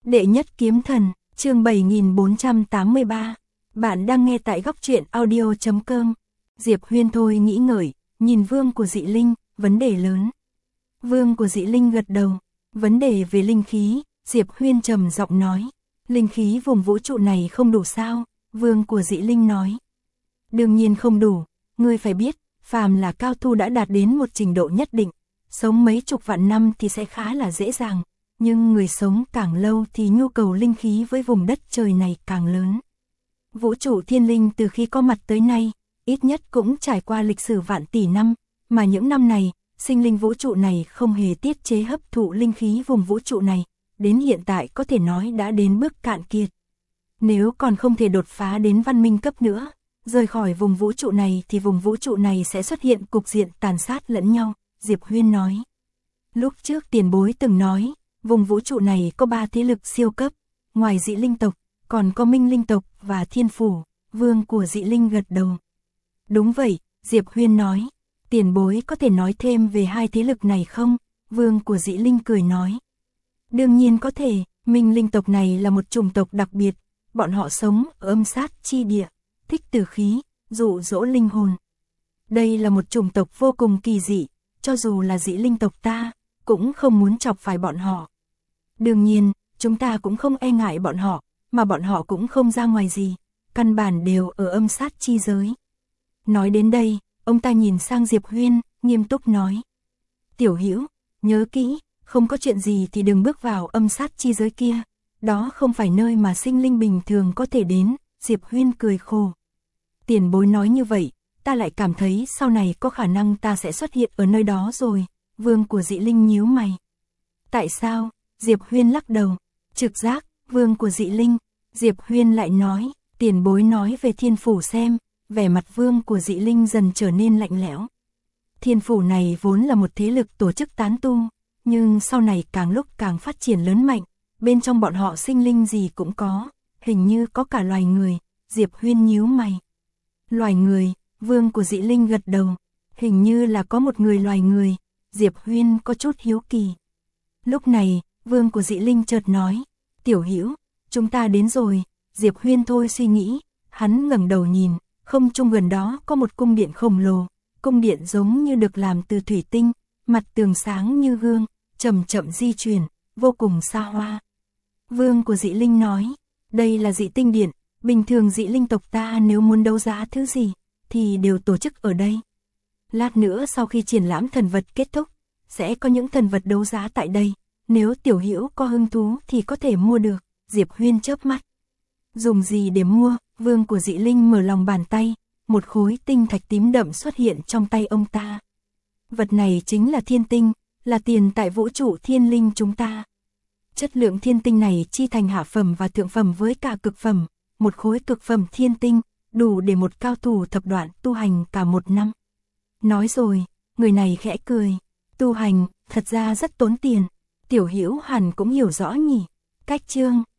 Đệ nhất kiếm thần, chương 7483. Bạn đang nghe tại góc truyện audio.com. Diệp Huyên thôi nghĩ ngợi, nhìn vương của dị linh, vấn đề lớn. Vương của dị linh gật đầu, vấn đề về linh khí, Diệp Huyên trầm giọng nói. Linh khí vùng vũ trụ này không đủ sao? Vương của dị linh nói. Đương nhiên không đủ, ngươi phải biết, phàm là cao thủ đã đạt đến một trình độ nhất định, sống mấy chục vạn năm thì sẽ khá là dễ dàng. Nhưng người sống càng lâu thì nhu cầu linh khí với vùng đất trời này càng lớn. Vũ trụ thiên linh từ khi có mặt tới nay, ít nhất cũng trải qua lịch sử vạn tỷ năm, mà những năm này, sinh linh vũ trụ này không hề tiết chế hấp thụ linh khí vùng vũ trụ này, đến hiện tại có thể nói đã đến bước cạn kiệt. Nếu còn không thể đột phá đến văn minh cấp nữa, rời khỏi vùng vũ trụ này thì vùng vũ trụ này sẽ xuất hiện cục diện tàn sát lẫn nhau, Diệp Huyên nói. Lúc trước tiền bối từng nói, vùng vũ trụ này có 3 thế lực siêu cấp, ngoài dị linh tộc, còn có minh linh tộc và thiên phủ, vương của dị linh gật đầu. Đúng vậy, Diệp Huyên nói, tiền bối có thể nói thêm về 2 thế lực này không? Vương của dị linh cười nói. Đương nhiên có thể, minh linh tộc này là một chủng tộc đặc biệt, bọn họ sống ở âm sát chi địa, thích tử khí, dụ dỗ linh hồn. Đây là một chủng tộc vô cùng kỳ dị, cho dù là dị linh tộc ta, cũng không muốn chọc phải bọn họ. Đương nhiên, chúng ta cũng không e ngại bọn họ, mà bọn họ cũng không ra ngoài gì, căn bản đều ở âm sát chi giới. Nói đến đây, ông ta nhìn sang Diệp Huyên, nghiêm túc nói. Tiểu Hữu, nhớ kỹ, không có chuyện gì thì đừng bước vào âm sát chi giới kia, đó không phải nơi mà sinh linh bình thường có thể đến, Diệp Huyên cười khổ. Tiền bối nói như vậy, ta lại cảm thấy sau này có khả năng ta sẽ xuất hiện ở nơi đó rồi, vương của dị linh nhíu mày. Tại sao? Diệp Huyên lắc đầu. Trực giác, vương của dị linh. Diệp Huyên lại nói, tiền bối nói về thiên phủ xem, vẻ mặt vương của dị linh dần trở nên lạnh lẽo. Thiên phủ này vốn là một thế lực tổ chức tán tu, nhưng sau này càng lúc càng phát triển lớn mạnh, bên trong bọn họ sinh linh gì cũng có, hình như có cả loài người, Diệp Huyên nhíu mày. Loài người, vương của dị linh gật đầu, hình như là có một người loài người, Diệp Huyên có chút hiếu kỳ. Lúc này, vương của dị linh chợt nói, Tiểu Hữu, chúng ta đến rồi. Diệp Huyên thôi suy nghĩ, hắn ngẩng đầu nhìn, không trung gần đó có một cung điện khổng lồ, cung điện giống như được làm từ thủy tinh, mặt tường sáng như gương, chậm chậm di chuyển, vô cùng xa hoa. Vương của dị linh nói, đây là dị tinh điện, bình thường dị linh tộc ta nếu muốn đấu giá thứ gì, thì đều tổ chức ở đây. Lát nữa sau khi triển lãm thần vật kết thúc, sẽ có những thần vật đấu giá tại đây, nếu Tiểu Hữu có hứng thú thì có thể mua được. Diệp Huyên chớp mắt. Dùng gì để mua? Vương của dị linh mở lòng bàn tay, một khối tinh thạch tím đậm xuất hiện trong tay ông ta. Vật này chính là thiên tinh, là tiền tại vũ trụ thiên linh chúng ta. Chất lượng thiên tinh này chi thành hạ phẩm và thượng phẩm với cả cực phẩm, một khối cực phẩm thiên tinh, đủ để một cao thủ thập đoạn tu hành cả 1 năm. Nói rồi, người này khẽ cười, tu hành, thật ra rất tốn tiền, Tiểu Hữu hẳn cũng hiểu rõ nhỉ. Cách chương